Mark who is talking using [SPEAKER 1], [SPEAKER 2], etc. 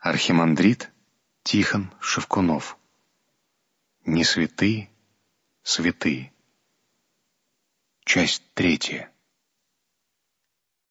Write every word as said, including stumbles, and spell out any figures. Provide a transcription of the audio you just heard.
[SPEAKER 1] Архимандрит Тихон Шевкунов. Не святые, святые. Часть третья.